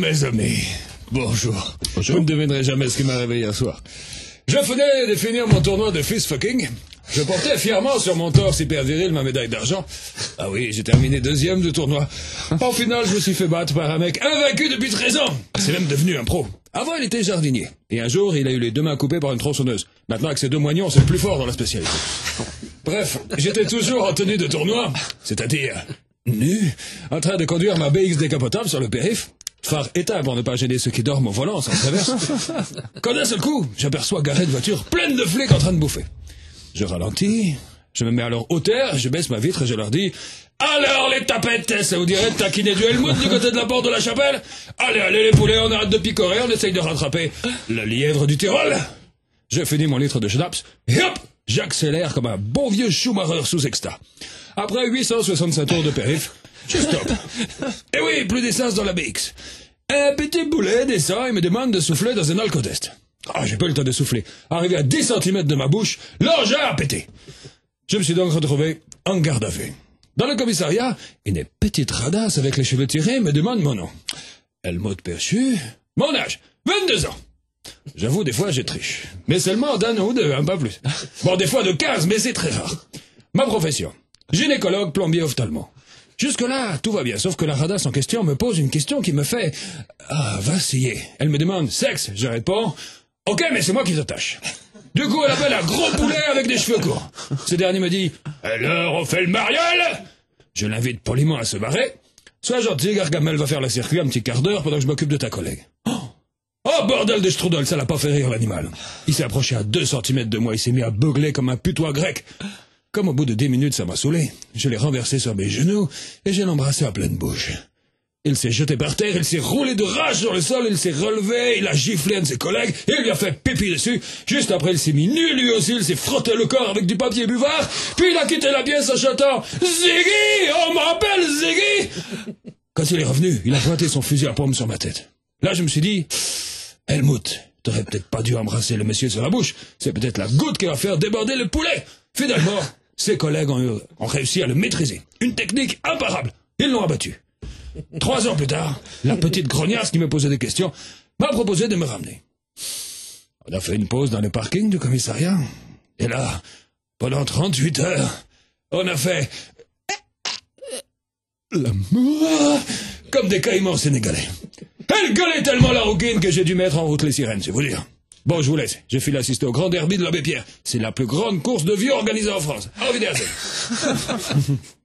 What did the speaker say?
mes amis. Bonjour. Bonjour. Vous ne devinerez jamais ce qui m'a réveillé hier soir. Je venais de finir mon tournoi de fist fucking. Je portais fièrement sur mon torse hyper viril ma médaille d'argent. Ah oui, j'ai terminé 2e du tournoi. Au final, je me suis fait battre par un mec invaincu depuis 13 ans. C'est même devenu un pro. Avant, il était jardinier. Et un jour, il a eu les 2 mains coupées par une tronçonneuse. Maintenant, avec ses 2 moignons, c'est le plus fort dans la spécialité. Bref, j'étais toujours en tenue de tournoi, c'est-à-dire nu, en train de conduire ma BX décapotable sur le périph'. Phare éteint pour ne pas gêner ceux qui dorment au volant sans traverse. Quand d'un seul coup, j'aperçois garée de voitures pleine de flics en train de bouffer. Je ralentis, je me mets à leur hauteur, je baisse ma vitre et je leur dis « Alors les tapettes, ça vous dirait de taquiner du Helmut du côté de la porte de la chapelle? Allez, allez les poulets, on arrête de picorer, on essaye de rattraper le lièvre du Tyrol !» Je finis mon litre de schnapps et hop, j'accélère comme un bon vieux Schumacher sous exta. Après 865 tours de périph', je stoppe. Et oui, plus d'essence dans la BX. Un petit boulet descend et me demande de souffler dans un alcotest. Ah, j'ai pas eu le temps de souffler. Arrivé à 10 cm de ma bouche, l'engin a pété. Je me suis donc retrouvé en garde à vue. Dans le commissariat, une petite radasse avec les cheveux tirés me demande mon nom. Helmut Perchu, mon âge, 22 ans. J'avoue, des fois, je triche. Mais seulement d'un ou deux, pas plus. Bon, des fois de 15, mais c'est très rare. Ma profession, gynécologue, plombier, ophtalmo. Jusque-là, tout va bien, sauf que la radasse en question me pose une question qui me fait vaciller. Elle me demande « Sexe ?» Je réponds « Ok, mais c'est moi qui t'attache. » Du coup, elle appelle un gros poulet avec des cheveux courts. Ce dernier me dit « Alors, on fait le mariole ?» Je l'invite poliment à se barrer. « Sois gentil, Gargamel va faire le circuit un petit quart d'heure pendant que je m'occupe de ta collègue. » Oh, bordel de strudel, ça l'a pas fait rire l'animal. Il s'est approché à 2 cm de moi, il s'est mis à beugler comme un putois grec. Comme au bout de 10 minutes, ça m'a saoulé. Je l'ai renversé sur mes genoux et je l'ai embrassé à pleine bouche. Il s'est jeté par terre, il s'est roulé de rage sur le sol, il s'est relevé, il a giflé un de ses collègues, et il lui a fait pipi dessus. Juste après, il s'est mis nu lui aussi, il s'est frotté le corps avec du papier buvard, puis il a quitté la pièce en chantant « Ziggy, on m'appelle Ziggy !» Quand il est revenu, il a pointé son fusil à pompe sur ma tête. Là, je me suis dit « Helmut, t'aurais peut-être pas dû embrasser le monsieur sur la bouche, c'est peut-être la goutte qui va faire déborder le poulet !» Finalement, ses collègues ont réussi à le maîtriser. Une technique imparable. Ils l'ont abattu. 3 ans plus tard, la petite grognasse qui me posait des questions m'a proposé de me ramener. On a fait une pause dans le parking du commissariat. Et là, pendant 38 heures, on a fait l'amour comme des caïmans sénégalais. Elle gueulait tellement la rouquine que j'ai dû mettre en route les sirènes, c'est vous dire. Bon, je vous laisse. J'ai filé assister au grand derby de l'Abbé Pierre. C'est la plus grande course de vieux organisée en France. Au revoir.